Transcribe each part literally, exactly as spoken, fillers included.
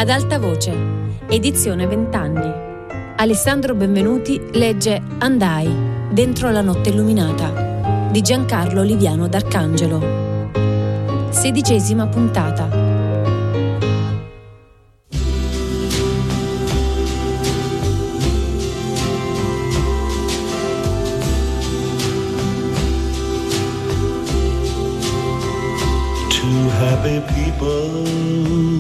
Ad alta voce, edizione vent'anni. Alessandro Benvenuti legge Andai, dentro la notte illuminata, di Giancarlo Oliviano d'Arcangelo. Sedicesima puntata. Two happy people.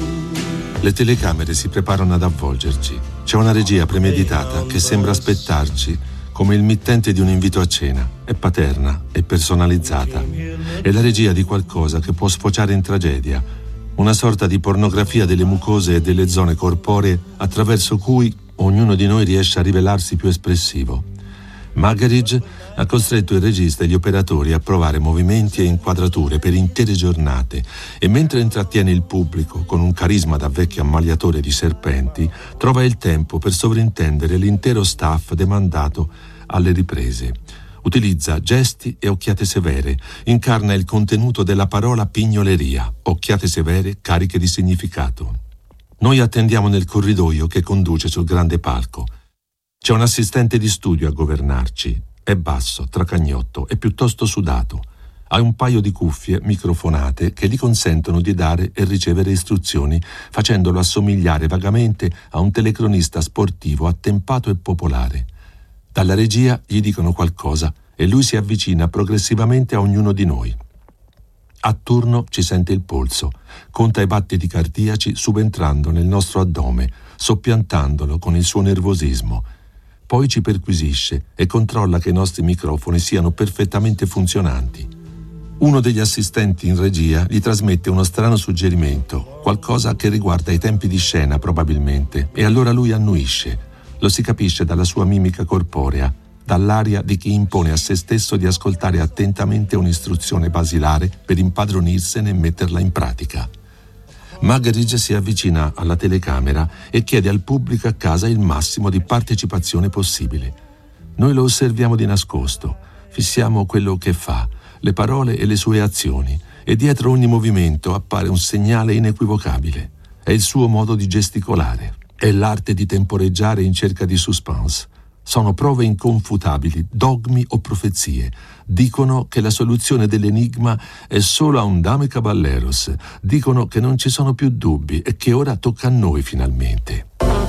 Le telecamere si preparano ad avvolgerci. C'è una regia premeditata che sembra aspettarci come il mittente di un invito a cena. È paterna e personalizzata. È la regia di qualcosa che può sfociare in tragedia, una sorta di pornografia delle mucose e delle zone corporee attraverso cui ognuno di noi riesce a rivelarsi più espressivo. Muggeridge ha costretto il regista e gli operatori a provare movimenti e inquadrature per intere giornate e mentre intrattiene il pubblico con un carisma da vecchio ammaliatore di serpenti, trova il tempo per sovrintendere l'intero staff demandato alle riprese. Utilizza gesti e occhiate severe, incarna il contenuto della parola pignoleria, occhiate severe cariche di significato. Noi attendiamo nel corridoio che conduce sul grande palco. C'è un assistente di studio a governarci. È basso, tracagnotto e piuttosto sudato. Ha un paio di cuffie microfonate che gli consentono di dare e ricevere istruzioni, facendolo assomigliare vagamente a un telecronista sportivo attempato e popolare. Dalla regia gli dicono qualcosa e lui si avvicina progressivamente a ognuno di noi. A turno ci sente il polso, conta i battiti cardiaci subentrando nel nostro addome, soppiantandolo con il suo nervosismo. Poi ci perquisisce e controlla che i nostri microfoni siano perfettamente funzionanti. Uno degli assistenti in regia gli trasmette uno strano suggerimento, qualcosa che riguarda i tempi di scena probabilmente, e allora lui annuisce. Lo si capisce dalla sua mimica corporea, dall'aria di chi impone a se stesso di ascoltare attentamente un'istruzione basilare per impadronirsene e metterla in pratica. Muggeridge si avvicina alla telecamera e chiede al pubblico a casa il massimo di partecipazione possibile. Noi lo osserviamo di nascosto, fissiamo quello che fa, le parole e le sue azioni, e dietro ogni movimento appare un segnale inequivocabile. È il suo modo di gesticolare, è l'arte di temporeggiare in cerca di suspense. Sono prove inconfutabili, dogmi o profezie. Dicono che la soluzione dell'enigma è solo a un dame caballeros. Dicono che non ci sono più dubbi e che ora tocca a noi finalmente.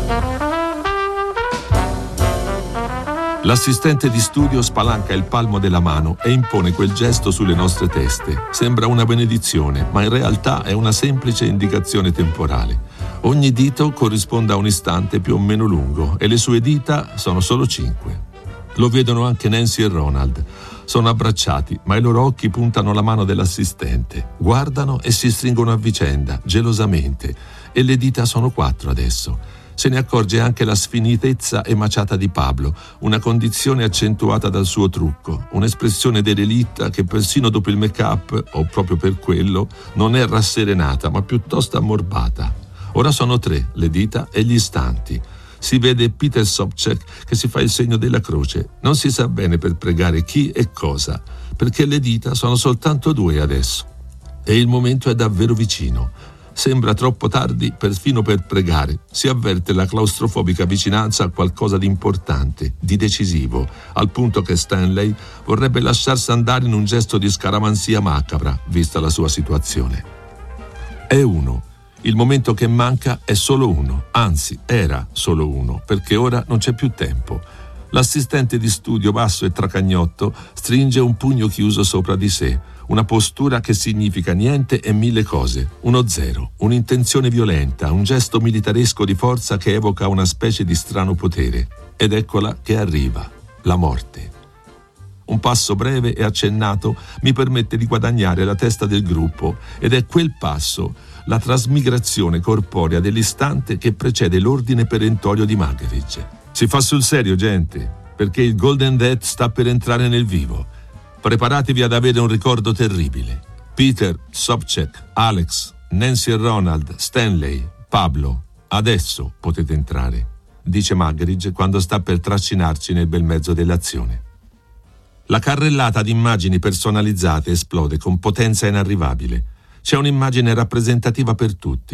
L'assistente di studio spalanca il palmo della mano e impone quel gesto sulle nostre teste. Sembra una benedizione, ma in realtà è una semplice indicazione temporale. Ogni dito corrisponde a un istante più o meno lungo e le sue dita sono solo cinque. Lo vedono anche Nancy e Ronald. Sono abbracciati, ma i loro occhi puntano la mano dell'assistente. Guardano e si stringono a vicenda, gelosamente, e le dita sono quattro adesso. Se ne accorge anche la sfinitezza emaciata di Pablo, una condizione accentuata dal suo trucco, un'espressione derelitta che persino dopo il make-up, o proprio per quello, non è rasserenata, ma piuttosto ammorbata. Ora sono tre, le dita e gli istanti. Si vede Peter Sobchak che si fa il segno della croce. Non si sa bene per pregare chi e cosa, perché le dita sono soltanto due adesso. E il momento è davvero vicino. Sembra troppo tardi perfino per pregare. Si avverte la claustrofobica vicinanza a qualcosa di importante, di decisivo, al punto che Stanley vorrebbe lasciarsi andare in un gesto di scaramanzia macabra, vista la sua situazione. È uno. Il momento che manca è solo uno, anzi era solo uno, perché ora non c'è più tempo. L'assistente di studio basso e tracagnotto stringe un pugno chiuso sopra di sé, una postura che significa niente e mille cose, uno zero, un'intenzione violenta, un gesto militaresco di forza che evoca una specie di strano potere. Ed eccola che arriva, la morte. Un passo breve e accennato mi permette di guadagnare la testa del gruppo ed è quel passo, la trasmigrazione corporea dell'istante che precede l'ordine perentorio di Muggeridge. Si fa sul serio, gente, perché il Golden Death sta per entrare nel vivo. Preparatevi ad avere un ricordo terribile. Peter, Sobchak, Alex, Nancy e Ronald, Stanley, Pablo, adesso potete entrare, dice Muggeridge quando sta per trascinarci nel bel mezzo dell'azione. La carrellata di immagini personalizzate esplode con potenza inarrivabile. C'è un'immagine rappresentativa per tutti.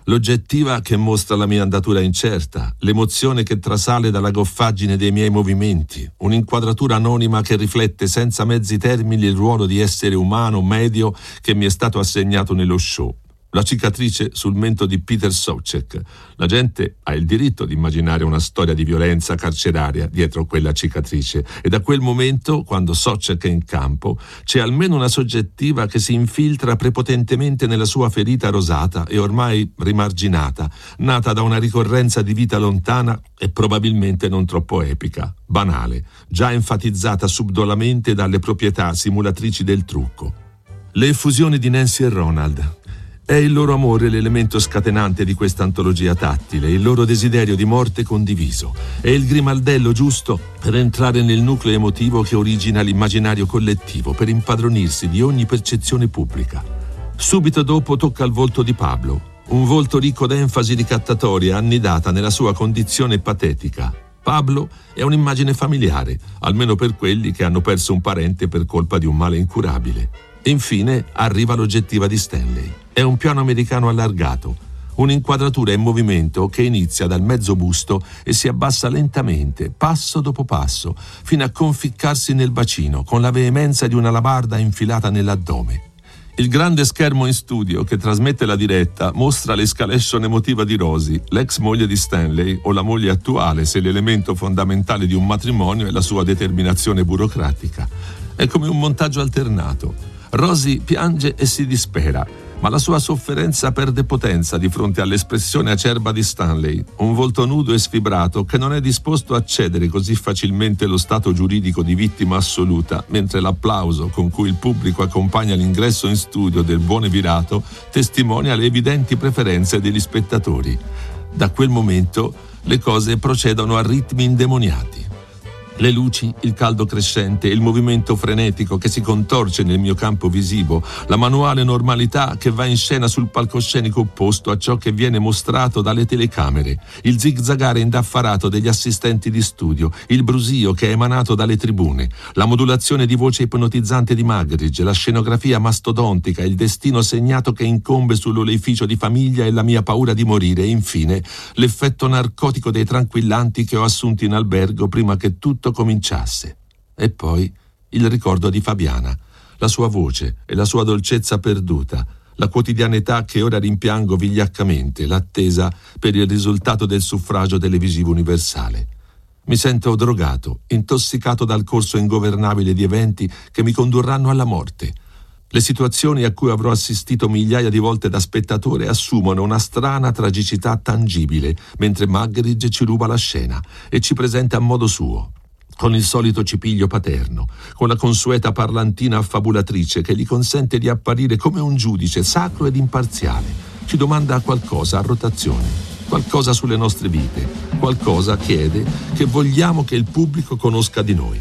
L'oggettiva che mostra la mia andatura incerta, l'emozione che trasale dalla goffaggine dei miei movimenti, un'inquadratura anonima che riflette senza mezzi termini il ruolo di essere umano medio che mi è stato assegnato nello show. La cicatrice sul mento di Peter Sobchak. La gente ha il diritto di immaginare una storia di violenza carceraria dietro quella cicatrice, e da quel momento, quando Sobchak è in campo, c'è almeno una soggettiva che si infiltra prepotentemente nella sua ferita rosata e ormai rimarginata, nata da una ricorrenza di vita lontana e probabilmente non troppo epica, banale, già enfatizzata subdolamente dalle proprietà simulatrici del trucco. Le effusioni di Nancy e Ronald. È il loro amore l'elemento scatenante di questa antologia tattile, il loro desiderio di morte condiviso. È il grimaldello giusto per entrare nel nucleo emotivo che origina l'immaginario collettivo, per impadronirsi di ogni percezione pubblica. Subito dopo tocca il volto di Pablo, un volto ricco d'enfasi ricattatoria annidata nella sua condizione patetica. Pablo è un'immagine familiare, almeno per quelli che hanno perso un parente per colpa di un male incurabile. Infine arriva l'oggettiva di Stanley. È un piano americano allargato, un'inquadratura in movimento che inizia dal mezzo busto e si abbassa lentamente, passo dopo passo, fino a conficcarsi nel bacino con la veemenza di una alabarda infilata nell'addome. Il grande schermo in studio che trasmette la diretta mostra l'escalation emotiva di Rosie, l'ex moglie di Stanley, o la moglie attuale se l'elemento fondamentale di un matrimonio è la sua determinazione burocratica. È come un montaggio alternato. Rosie piange e si dispera, ma la sua sofferenza perde potenza di fronte all'espressione acerba di Stanley, un volto nudo e sfibrato che non è disposto a cedere così facilmente lo stato giuridico di vittima assoluta, mentre l'applauso con cui il pubblico accompagna l'ingresso in studio del buon Evirato testimonia le evidenti preferenze degli spettatori. Da quel momento le cose procedono a ritmi indemoniati. Le luci, il caldo crescente, il movimento frenetico che si contorce nel mio campo visivo, la manuale normalità che va in scena sul palcoscenico opposto a ciò che viene mostrato dalle telecamere, il zigzagare indaffarato degli assistenti di studio, il brusio che è emanato dalle tribune, la modulazione di voce ipnotizzante di Magridge, la scenografia mastodontica, il destino segnato che incombe sull'oleificio di famiglia e la mia paura di morire, e infine l'effetto narcotico dei tranquillanti che ho assunto in albergo prima che tutto cominciasse. E poi il ricordo di Fabiana, la sua voce e la sua dolcezza perduta, la quotidianità che ora rimpiango vigliaccamente, l'attesa per il risultato del suffragio televisivo universale. Mi sento drogato, intossicato dal corso ingovernabile di eventi che mi condurranno alla morte. Le situazioni a cui avrò assistito migliaia di volte da spettatore assumono una strana tragicità tangibile, mentre Magridge ci ruba la scena e ci presenta a modo suo, con il solito cipiglio paterno, con la consueta parlantina affabulatrice che gli consente di apparire come un giudice sacro ed imparziale. Ci domanda qualcosa a rotazione, qualcosa sulle nostre vite, qualcosa chiede che vogliamo che il pubblico conosca di noi.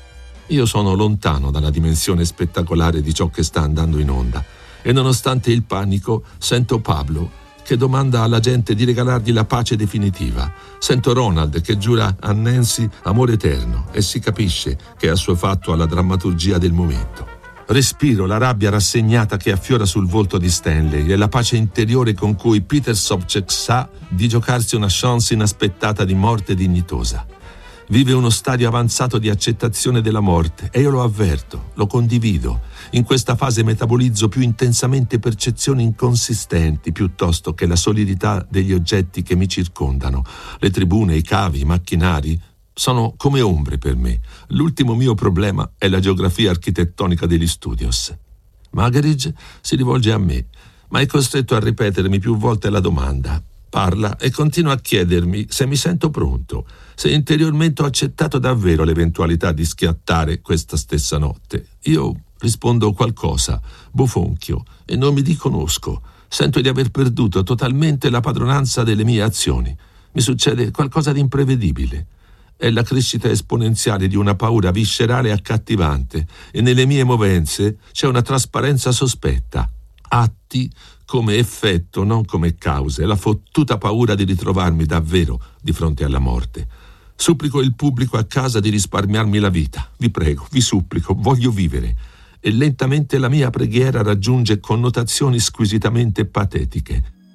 Io sono lontano dalla dimensione spettacolare di ciò che sta andando in onda e nonostante il panico sento Pablo che domanda alla gente di regalargli la pace definitiva. Sento Ronald che giura a Nancy amore eterno e si capisce che è assuefatto alla drammaturgia del momento. Respiro la rabbia rassegnata che affiora sul volto di Stanley e la pace interiore con cui Peter Sobchak sa di giocarsi una chance inaspettata di morte dignitosa. Vive uno stadio avanzato di accettazione della morte e io lo avverto, lo condivido. In questa fase metabolizzo più intensamente percezioni inconsistenti piuttosto che la solidità degli oggetti che mi circondano. Le tribune, i cavi, i macchinari sono come ombre per me. L'ultimo mio problema è la geografia architettonica degli studios. Magridge si rivolge a me, ma è costretto a ripetermi più volte la domanda. Parla e continua a chiedermi se mi sento pronto, se interiormente ho accettato davvero l'eventualità di schiattare questa stessa notte. Io rispondo qualcosa, bofonchio, e non mi riconosco. Sento di aver perduto totalmente la padronanza delle mie azioni. Mi succede qualcosa di imprevedibile. È la crescita esponenziale di una paura viscerale e accattivante, e nelle mie movenze c'è una trasparenza sospetta. Atti come effetto, non come cause, la fottuta paura di ritrovarmi davvero di fronte alla morte. Supplico il pubblico a casa di risparmiarmi la vita. Vi prego, vi supplico, voglio vivere. E lentamente la mia preghiera raggiunge connotazioni squisitamente patetiche.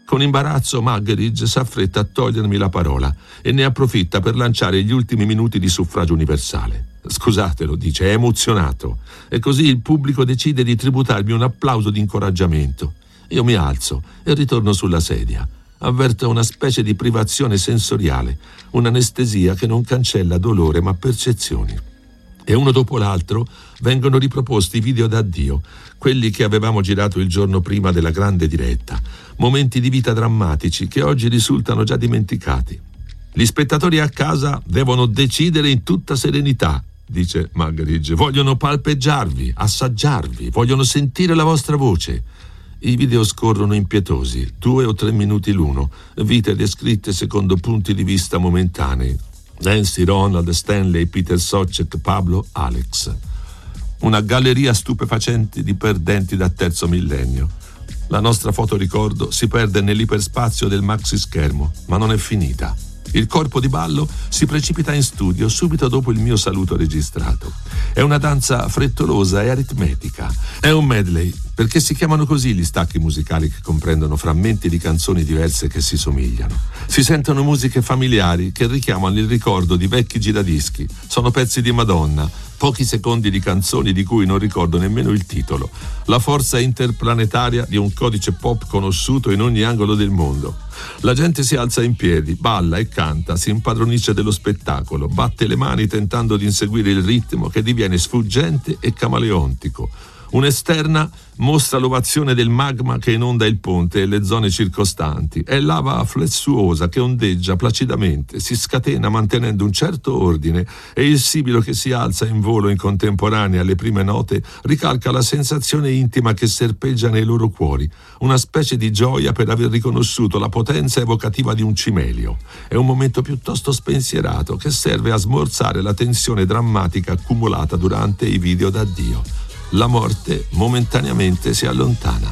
Con imbarazzo Muggeridge s'affretta a togliermi la parola e ne approfitta per lanciare gli ultimi minuti di suffragio universale. Scusatelo, dice, è emozionato. E così il pubblico decide di tributarmi un applauso di incoraggiamento. Io mi alzo e ritorno sulla sedia. Avverto una specie di privazione sensoriale, un'anestesia che non cancella dolore ma percezioni. E uno dopo l'altro vengono riproposti i video d'addio, quelli che avevamo girato il giorno prima della grande diretta, momenti di vita drammatici che oggi risultano già dimenticati. Gli spettatori a casa devono decidere in tutta serenità, dice Muggeridge, vogliono palpeggiarvi, assaggiarvi, vogliono sentire la vostra voce. I video scorrono impietosi, due o tre minuti l'uno, vite descritte secondo punti di vista momentanei. Nancy, Ronald, Stanley, Peter Socek, Pablo, Alex. Una galleria stupefacente di perdenti da terzo millennio. La nostra fotoricordo si perde nell'iperspazio del maxi schermo, ma non è finita. Il corpo di ballo si precipita in studio subito dopo il mio saluto registrato. È una danza frettolosa e aritmetica. È un medley, perché si chiamano così gli stacchi musicali che comprendono frammenti di canzoni diverse che si somigliano. Si sentono musiche familiari che richiamano il ricordo di vecchi giradischi. Sono pezzi di Madonna, pochi secondi di canzoni di cui non ricordo nemmeno il titolo. La forza interplanetaria di un codice pop conosciuto in ogni angolo del mondo. La gente si alza in piedi, balla e canta, si impadronisce dello spettacolo, batte le mani tentando di inseguire il ritmo che diviene sfuggente e camaleontico. Un'esterna mostra l'ovazione del magma che inonda il ponte e le zone circostanti. È lava flessuosa che ondeggia placidamente, si scatena mantenendo un certo ordine e il sibilo che si alza in volo in contemporanea alle prime note ricalca la sensazione intima che serpeggia nei loro cuori, una specie di gioia per aver riconosciuto la potenza evocativa di un cimelio. È un momento piuttosto spensierato che serve a smorzare la tensione drammatica accumulata durante i video d'addio. La morte momentaneamente si allontana.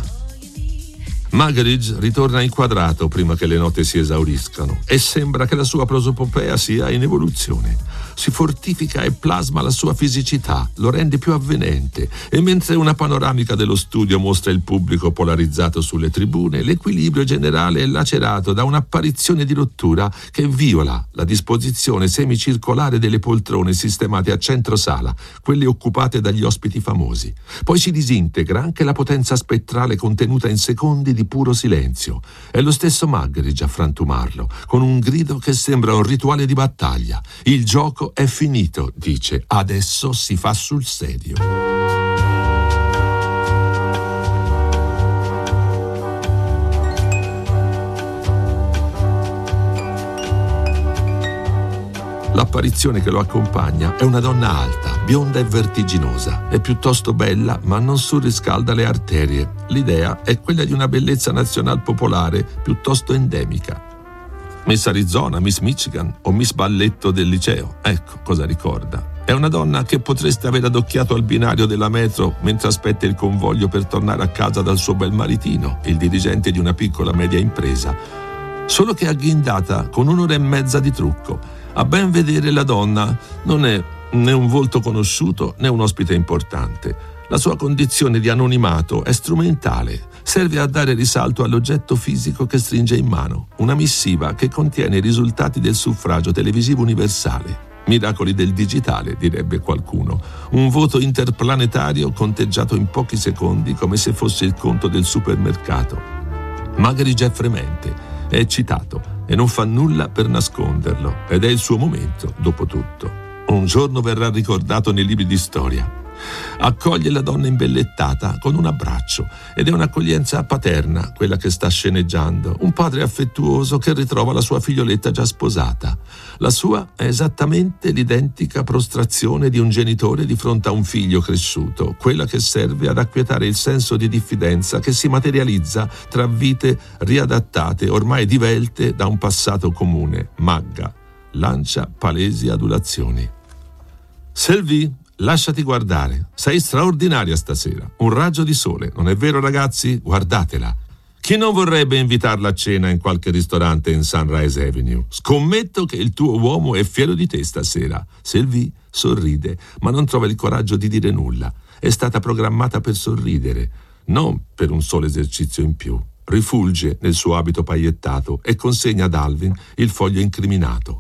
Muggeridge ritorna inquadrato prima che le note si esauriscano e sembra che la sua prosopopea sia in evoluzione. Si fortifica e plasma la sua fisicità, lo rende più avvenente e mentre una panoramica dello studio mostra il pubblico polarizzato sulle tribune, l'equilibrio generale è lacerato da un'apparizione di rottura che viola la disposizione semicircolare delle poltrone sistemate a centro sala, quelle occupate dagli ospiti famosi. Poi si disintegra anche la potenza spettrale contenuta in secondi di puro silenzio. È lo stesso Muggeridge a frantumarlo, con un grido che sembra un rituale di battaglia. Il gioco è finito, dice, adesso si fa sul serio. L'apparizione che lo accompagna è una donna alta, bionda e vertiginosa. È piuttosto bella, ma non surriscalda le arterie. L'idea è quella di una bellezza nazional popolare piuttosto endemica. Miss Arizona, Miss Michigan o Miss Balletto del liceo, ecco cosa ricorda. È una donna che potreste aver adocchiato al binario della metro mentre aspetta il convoglio per tornare a casa dal suo bel maritino, il dirigente di una piccola media impresa. Solo che agghindata con un'ora e mezza di trucco. A ben vedere la donna non è né un volto conosciuto né un ospite importante. La sua condizione di anonimato è strumentale. Serve a dare risalto all'oggetto fisico che stringe in mano, una missiva che contiene i risultati del suffragio televisivo universale. Miracoli del digitale, direbbe qualcuno. Un voto interplanetario conteggiato in pochi secondi come se fosse il conto del supermercato. Muggeridge è fremente, è eccitato e non fa nulla per nasconderlo. Ed è il suo momento, dopo tutto. Un giorno verrà ricordato nei libri di storia. Accoglie la donna imbellettata con un abbraccio ed è un'accoglienza paterna quella che sta sceneggiando, un padre affettuoso che ritrova la sua figlioletta già sposata. La sua è esattamente l'identica prostrazione di un genitore di fronte a un figlio cresciuto, quella che serve ad acquietare il senso di diffidenza che si materializza tra vite riadattate, ormai divelte da un passato comune. Magga lancia palesi adulazioni. Sylvie, lasciati guardare, sei straordinaria stasera, un raggio di sole, non è vero ragazzi? Guardatela. Chi non vorrebbe invitarla a cena in qualche ristorante in Sunrise Avenue? Scommetto che il tuo uomo è fiero di te stasera. Sylvie sorride, ma non trova il coraggio di dire nulla. È stata programmata per sorridere, non per un solo esercizio in più. rifulge nel suo abito paillettato e consegna ad Alvin il foglio incriminato.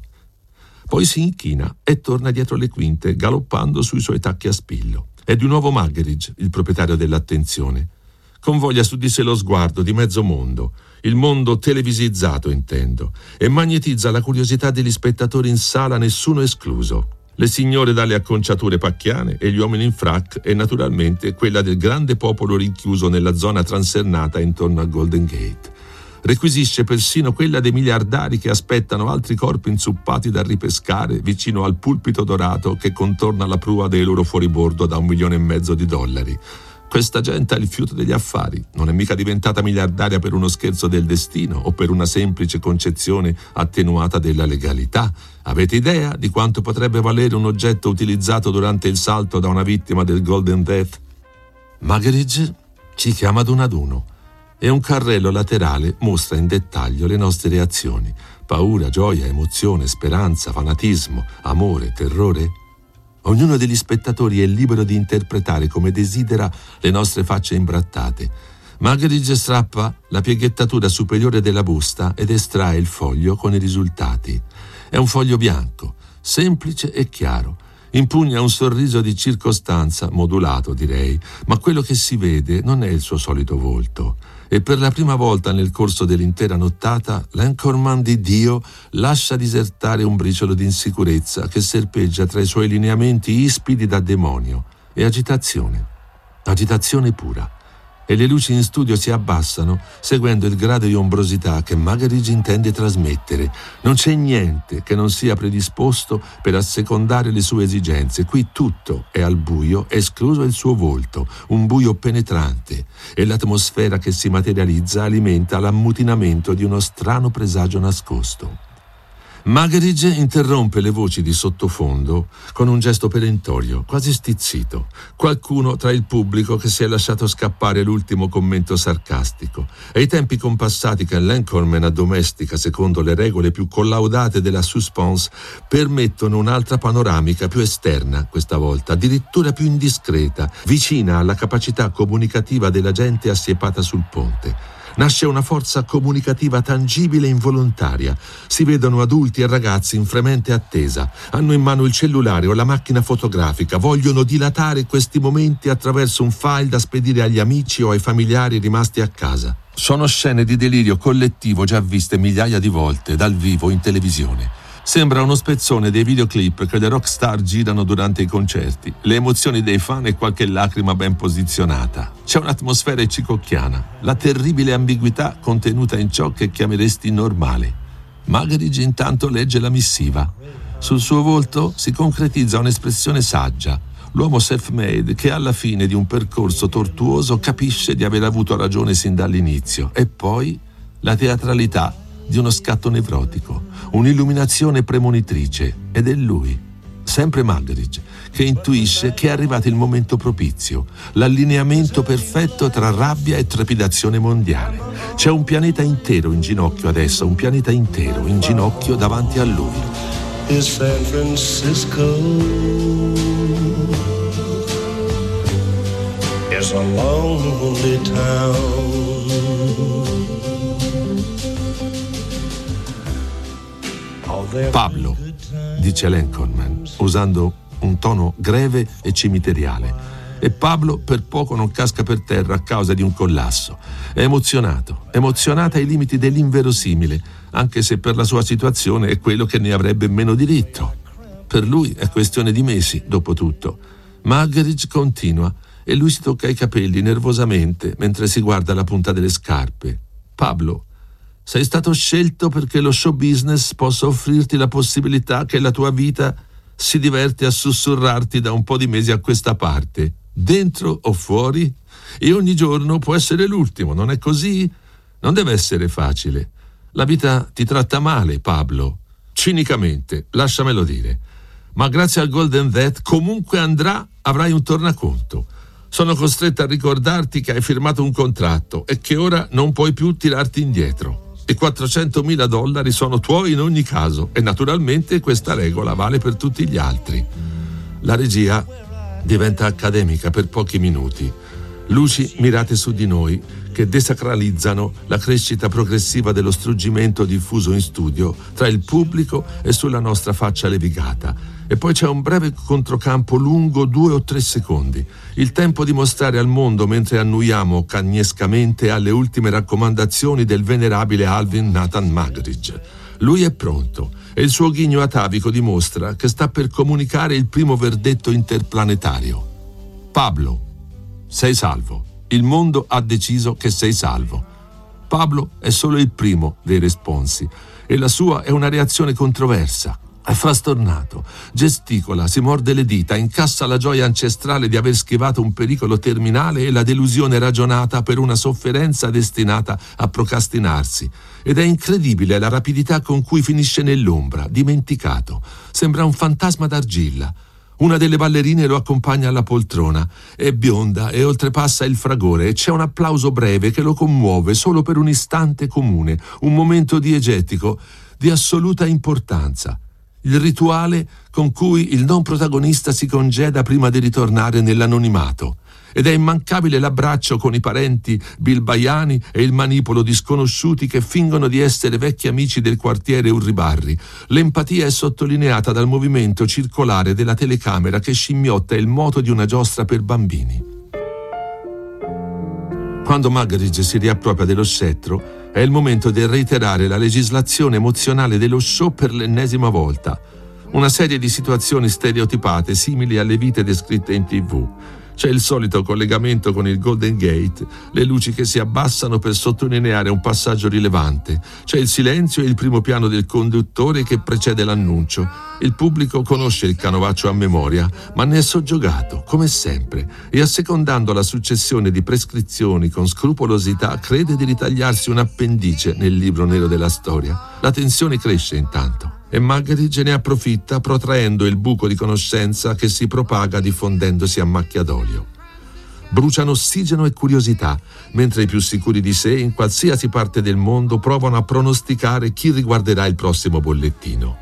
Poi si inchina e torna dietro le quinte, galoppando sui suoi tacchi a spillo. È di nuovo Muggeridge, il proprietario dell'attenzione. Convoglia su di sé lo sguardo di mezzo mondo, il mondo televisizzato intendo, e magnetizza la curiosità degli spettatori in sala, nessuno escluso. Le signore dalle acconciature pacchiane e gli uomini in frac e naturalmente quella del grande popolo rinchiuso nella zona transennata intorno a Golden Gate. Requisisce persino quella dei miliardari che aspettano altri corpi inzuppati da ripescare vicino al pulpito dorato che contorna la prua dei loro fuoribordo da un milione e mezzo di dollari. Questa gente ha il fiuto degli affari, non è mica diventata miliardaria per uno scherzo del destino o per una semplice concezione attenuata della legalità. Avete idea di quanto potrebbe valere un oggetto utilizzato durante il salto da una vittima del Golden Death? Muggeridge ci chiama ad uno ad uno e un carrello laterale mostra in dettaglio le nostre reazioni: paura, gioia, emozione, speranza, fanatismo, amore, terrore. Ognuno degli spettatori è libero di interpretare come desidera le nostre facce imbrattate. Muggeridge strappa la pieghettatura superiore della busta ed estrae il foglio con i risultati. È un foglio bianco, semplice e chiaro. Impugna un sorriso di circostanza, modulato direi, ma quello che si vede non è il suo solito volto. E per la prima volta nel corso dell'intera nottata, l'anchorman di Dio lascia disertare un briciolo di insicurezza che serpeggia tra i suoi lineamenti ispidi da demonio e agitazione. Agitazione pura. E le luci in studio si abbassano seguendo il grado di ombrosità che Muggeridge intende trasmettere. Non c'è niente che non sia predisposto per assecondare le sue esigenze. Qui tutto è al buio, escluso il suo volto, un buio penetrante, e l'atmosfera che si materializza alimenta l'ammutinamento di uno strano presagio nascosto. Muggeridge interrompe le voci di sottofondo con un gesto perentorio, quasi stizzito. Qualcuno tra il pubblico che si è lasciato scappare l'ultimo commento sarcastico, e i tempi compassati che l'anchorman addomestica secondo le regole più collaudate della suspense permettono un'altra panoramica più esterna, questa volta addirittura più indiscreta, vicina alla capacità comunicativa della gente assiepata sul ponte. Nasce una forza comunicativa tangibile e involontaria. Si vedono adulti e ragazzi in fremente attesa. Hanno in mano il cellulare o la macchina fotografica. Vogliono dilatare questi momenti attraverso un file da spedire agli amici o ai familiari rimasti a casa. Sono scene di delirio collettivo già viste migliaia di volte dal vivo in televisione. Sembra uno spezzone dei videoclip che le rockstar girano durante i concerti, le emozioni dei fan e qualche lacrima ben posizionata. C'è un'atmosfera icicocchiana, la terribile ambiguità contenuta in ciò che chiameresti normale. Muggeridge intanto legge la missiva. Sul suo volto si concretizza un'espressione saggia. L'uomo self-made che alla fine di un percorso tortuoso capisce di aver avuto ragione sin dall'inizio. E poi la teatralità di uno scatto nevrotico, un'illuminazione premonitrice, ed è lui, sempre Muggeridge, che intuisce che è arrivato il momento propizio, l'allineamento perfetto tra rabbia e trepidazione mondiale. C'è un pianeta intero in ginocchio adesso, un pianeta intero in ginocchio davanti a lui. Is San Francisco is a lonely town. Pablo, dice l'anchorman, usando un tono greve e cimiteriale. E Pablo per poco non casca per terra a causa di un collasso. È emozionato, emozionata ai limiti dell'inverosimile, anche se per la sua situazione è quello che ne avrebbe meno diritto. Per lui è questione di mesi, dopo tutto. Muggeridge continua e lui si tocca i capelli nervosamente mentre si guarda la punta delle scarpe. Pablo, sei stato scelto perché lo show business possa offrirti la possibilità che la tua vita si diverte a sussurrarti da un po' di mesi a questa parte, dentro o fuori, e ogni giorno può essere l'ultimo, non è così? Non deve essere facile. La vita ti tratta male, Pablo. Cinicamente, lasciamelo dire. Ma grazie al Golden Death, comunque andrà, avrai un tornaconto. Sono costretto a ricordarti che hai firmato un contratto e che ora non puoi più tirarti indietro. I quattrocentomila dollari sono tuoi in ogni caso e naturalmente questa regola vale per tutti gli altri. La regia diventa accademica per pochi minuti. Luci mirate su di noi che desacralizzano la crescita progressiva dello struggimento diffuso in studio tra il pubblico e sulla nostra faccia levigata. E poi c'è un breve controcampo lungo due o tre secondi, il tempo di mostrare al mondo mentre annuiamo cagnescamente alle ultime raccomandazioni del venerabile Alvin Nathan Muggeridge. Lui è pronto e il suo ghigno atavico dimostra che sta per comunicare il primo verdetto interplanetario. Pablo, sei salvo. Il mondo ha deciso che sei salvo. Pablo è solo il primo dei responsi e la sua è una reazione controversa. È frastornato, gesticola, si morde le dita, incassa la gioia ancestrale di aver schivato un pericolo terminale e la delusione ragionata per una sofferenza destinata a procrastinarsi. Ed è incredibile la rapidità con cui finisce nell'ombra, dimenticato. Sembra un fantasma d'argilla. Una delle ballerine lo accompagna alla poltrona. È bionda e oltrepassa il fragore e c'è un applauso breve che lo commuove solo per un istante comune, un momento diegetico di assoluta importanza. Il rituale con cui il non protagonista si congeda prima di ritornare nell'anonimato. Ed è immancabile l'abbraccio con i parenti bilbaiani e il manipolo di sconosciuti che fingono di essere vecchi amici del quartiere Urribarri. L'empatia è sottolineata dal movimento circolare della telecamera che scimmiotta il moto di una giostra per bambini. Quando Muggeridge si riappropria dello scettro, è il momento di reiterare la legislazione emozionale dello show per l'ennesima volta. Una serie di situazioni stereotipate simili alle vite descritte in tivù. C'è il solito collegamento con il Golden Gate, le luci che si abbassano per sottolineare un passaggio rilevante. C'è il silenzio e il primo piano del conduttore che precede l'annuncio. Il pubblico conosce il canovaccio a memoria, ma ne è soggiogato, come sempre, e assecondando la successione di prescrizioni con scrupolosità crede di ritagliarsi un appendice nel libro nero della storia. La tensione cresce intanto. E Muggeridge ne approfitta protraendo il buco di conoscenza che si propaga diffondendosi a macchia d'olio. Bruciano ossigeno e curiosità, mentre i più sicuri di sé in qualsiasi parte del mondo provano a pronosticare chi riguarderà il prossimo bollettino.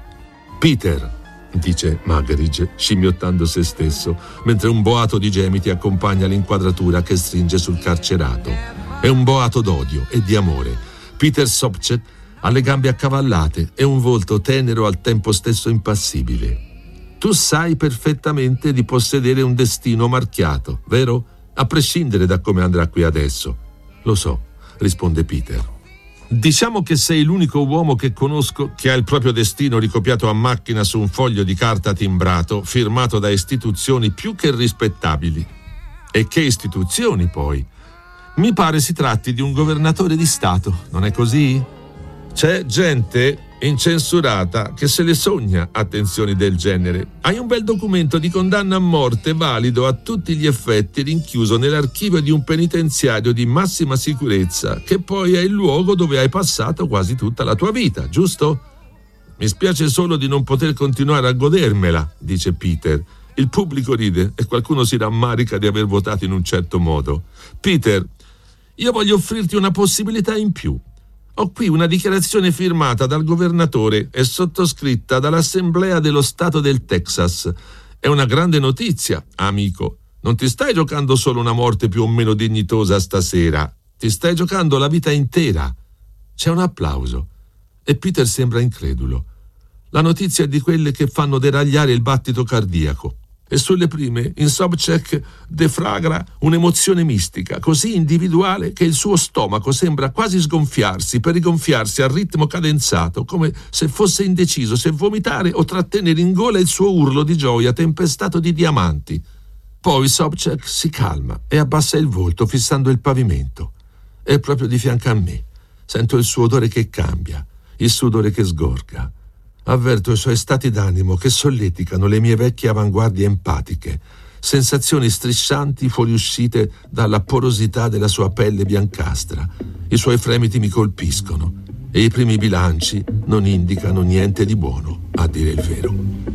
Peter, dice Muggeridge, scimmiottando se stesso, mentre un boato di gemiti accompagna l'inquadratura che stringe sul carcerato. È un boato d'odio e di amore. Peter Sobczak ha le gambe accavallate e un volto tenero al tempo stesso impassibile. Tu sai perfettamente di possedere un destino marchiato, vero? A prescindere da come andrà qui adesso. Lo so, risponde Peter. Diciamo che sei l'unico uomo che conosco che ha il proprio destino ricopiato a macchina su un foglio di carta timbrato, firmato da istituzioni più che rispettabili. E che istituzioni, poi? Mi pare si tratti di un governatore di Stato, non è così? C'è gente incensurata che se le sogna attenzioni del genere. Hai un bel documento di condanna a morte valido a tutti gli effetti rinchiuso nell'archivio di un penitenziario di massima sicurezza che poi è il luogo dove hai passato quasi tutta la tua vita, giusto? Mi spiace solo di non poter continuare a godermela, dice Peter. Il pubblico ride e qualcuno si rammarica di aver votato in un certo modo. Peter, io voglio offrirti una possibilità in più. Ho qui una dichiarazione firmata dal governatore e sottoscritta dall'Assemblea dello Stato del Texas. È una grande notizia, amico. Non ti stai giocando solo una morte più o meno dignitosa stasera, ti stai giocando la vita intera. C'è un applauso e Peter sembra incredulo. La notizia è di quelle che fanno deragliare il battito cardiaco. E sulle prime, in Sobczak deflagra un'emozione mistica, così individuale che il suo stomaco sembra quasi sgonfiarsi per rigonfiarsi al ritmo cadenzato, come se fosse indeciso se vomitare o trattenere in gola il suo urlo di gioia tempestato di diamanti. Poi Sobczak si calma e abbassa il volto fissando il pavimento. È proprio di fianco a me. Sento il suo odore che cambia, il sudore che sgorga. Avverto i suoi stati d'animo che solleticano le mie vecchie avanguardie empatiche, sensazioni striscianti fuoriuscite dalla porosità della sua pelle biancastra. I suoi fremiti mi colpiscono e i primi bilanci non indicano niente di buono, a dire il vero.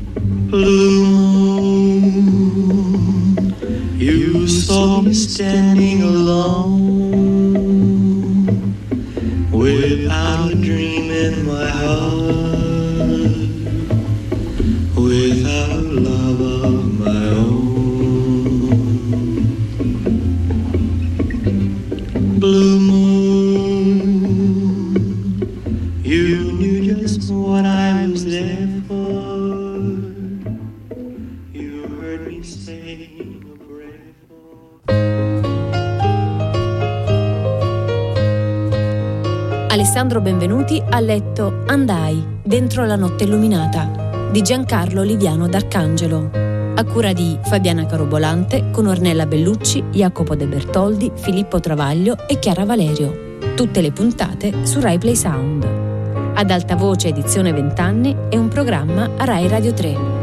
You saw me standing alone, without a dream in my heart, without love of my own. blue moon, you knew just what I was there for. You heard me say a prayer for. Alessandro Benvenuti ha letto Andai, dentro la notte illuminata, di Giancarlo Liviano d'Arcangelo, a cura di Fabiana Carobolante, con Ornella Bellucci, Jacopo De Bertoldi, Filippo Travaglio e Chiara Valerio. Tutte le puntate su Rai Play Sound. Ad alta voce edizione venti anni è un programma a Rai Radio tre.